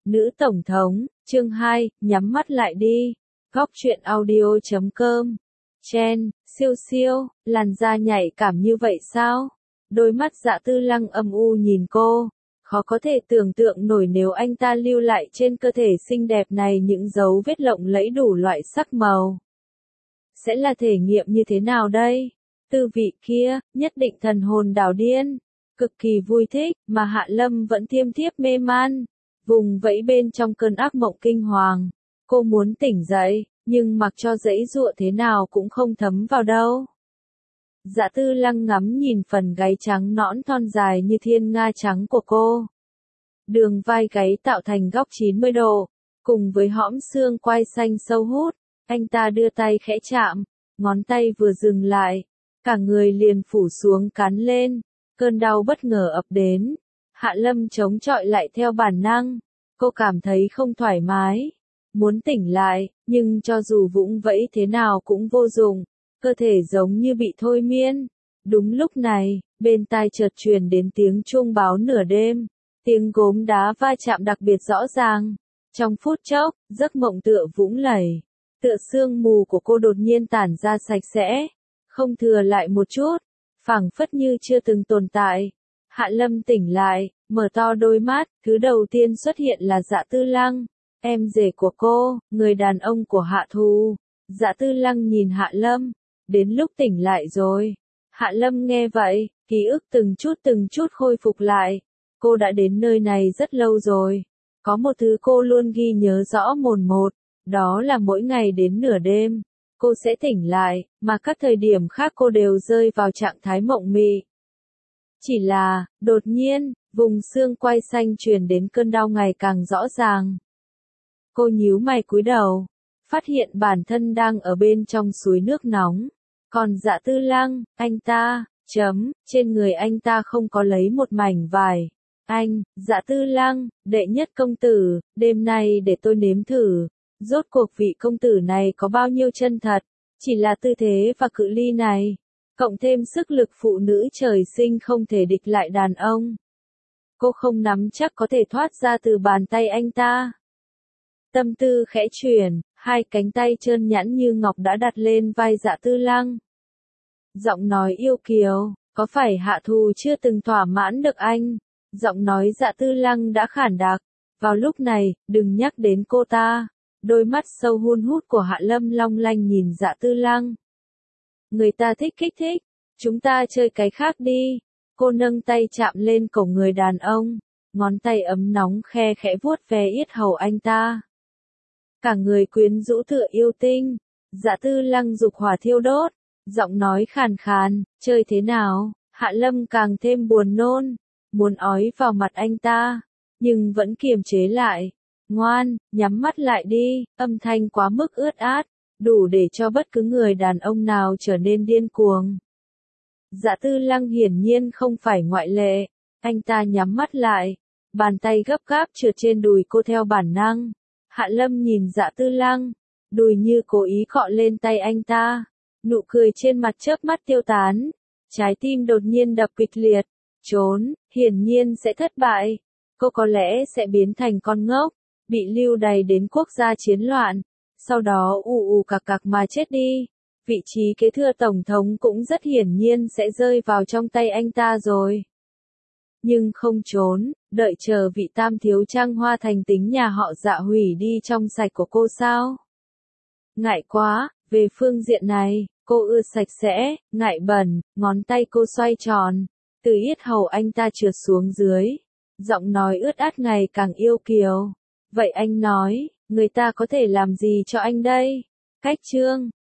Nữ Tổng thống, chương 2, nhắm mắt lại đi. Góc truyện audio.com. Chen, siêu siêu, làn da nhạy cảm như vậy sao? Đôi mắt Dạ Tư Lăng âm u nhìn cô. Khó có thể tưởng tượng nổi nếu anh ta lưu lại trên cơ thể xinh đẹp này những dấu vết lộng lẫy đủ loại sắc màu. Sẽ là thể nghiệm như thế nào đây? Tư vị kia, nhất định thần hồn đảo điên. Cực kỳ vui thích, mà Hạ Lâm vẫn thiêm thiếp mê man. Vùng vẫy bên trong cơn ác mộng kinh hoàng. Cô muốn tỉnh dậy, nhưng mặc cho giãy giụa thế nào cũng không thấm vào đâu. Dạ Tư Lăng ngắm nhìn phần gáy trắng nõn thon dài như thiên nga trắng của cô. Đường vai gáy tạo thành góc 90 độ, cùng với hõm xương quai xanh sâu hút. Anh ta đưa tay khẽ chạm, ngón tay vừa dừng lại, cả người liền phủ xuống cắn lên. Cơn đau bất ngờ ập đến. Hạ Lâm chống chọi lại theo bản năng. Cô cảm thấy không thoải mái. Muốn tỉnh lại, nhưng cho dù vũng vẫy thế nào cũng vô dụng. Cơ thể giống như bị thôi miên. Đúng lúc này, bên tai chợt truyền đến tiếng chuông báo nửa đêm. Tiếng gốm đá va chạm đặc biệt rõ ràng. Trong phút chốc, giấc mộng tựa vũng lầy. Tựa sương mù của cô đột nhiên tản ra sạch sẽ. Không thừa lại một chút. Phảng phất như chưa từng tồn tại. Hạ Lâm tỉnh lại, mở to đôi mắt, thứ đầu tiên xuất hiện là Dạ Tư Lăng, em rể của cô, người đàn ông của Hạ Thù. Dạ Tư Lăng nhìn Hạ Lâm, đến lúc tỉnh lại rồi. Hạ Lâm nghe vậy, ký ức từng chút khôi phục lại. Cô đã đến nơi này rất lâu rồi. Có một thứ cô luôn ghi nhớ rõ mồn một, đó là mỗi ngày đến nửa đêm, cô sẽ tỉnh lại, mà các thời điểm khác cô đều rơi vào trạng thái mộng mị. Chỉ là, đột nhiên, vùng xương quai xanh truyền đến cơn đau ngày càng rõ ràng. Cô nhíu mày cúi đầu, phát hiện bản thân đang ở bên trong suối nước nóng. Còn Dạ Tư Lăng, anh ta, trên người anh ta không có lấy một mảnh vải. Anh, Dạ Tư Lăng, đệ nhất công tử, đêm nay để tôi nếm thử. Rốt cuộc vị công tử này có bao nhiêu chân thật, chỉ là tư thế và cự ly này, cộng thêm sức lực phụ nữ trời sinh không thể địch lại đàn ông. Cô không nắm chắc có thể thoát ra từ bàn tay anh ta. Tâm tư khẽ chuyển, hai cánh tay trơn nhẵn như ngọc đã đặt lên vai Dạ Tư Lăng. Giọng nói yêu kiều, có phải Hạ Thù chưa từng thỏa mãn được anh? Giọng nói Dạ Tư Lăng đã khản đặc. Vào lúc này, đừng nhắc đến cô ta. Đôi mắt sâu hun hút của Hạ Lâm long lanh nhìn Dạ Tư Lăng. Người ta thích kích thích, chúng ta chơi cái khác đi. Cô nâng tay chạm lên cổ người đàn ông, ngón tay ấm nóng khe khẽ vuốt ve yết hầu anh ta. Cả người quyến rũ tựa yêu tinh. Dạ Tư Lăng dục hỏa thiêu đốt, giọng nói khàn khàn, chơi thế nào? Hạ Lâm càng thêm buồn nôn, muốn ói vào mặt anh ta, nhưng vẫn kiềm chế lại. Ngoan, nhắm mắt lại đi, âm thanh quá mức ướt át, đủ để cho bất cứ người đàn ông nào trở nên điên cuồng. Dạ Tư Lăng hiển nhiên không phải ngoại lệ, anh ta nhắm mắt lại, bàn tay gấp gáp trượt trên đùi cô theo bản năng. Hạ Lâm nhìn Dạ Tư Lăng, đùi như cố ý cọ lên tay anh ta, nụ cười trên mặt chớp mắt tiêu tán, trái tim đột nhiên đập kịch liệt, trốn, hiển nhiên sẽ thất bại, cô có lẽ sẽ biến thành con ngốc, bị lưu đày đến quốc gia chiến loạn, sau đó ù cặc cặc mà chết đi. Vị trí kế thừa tổng thống cũng rất hiển nhiên sẽ rơi vào trong tay anh ta rồi. Nhưng không trốn, đợi chờ vị tam thiếu Trang Hoa thành tính nhà họ Dạ hủy đi trong sạch của cô sao? Ngại quá, về phương diện này, cô ưa sạch sẽ, ngại bẩn, ngón tay cô xoay tròn, từ yết hầu anh ta trượt xuống dưới. Giọng nói ướt át ngày càng yêu kiều. Vậy anh nói, người ta có thể làm gì cho anh đây? Cách chương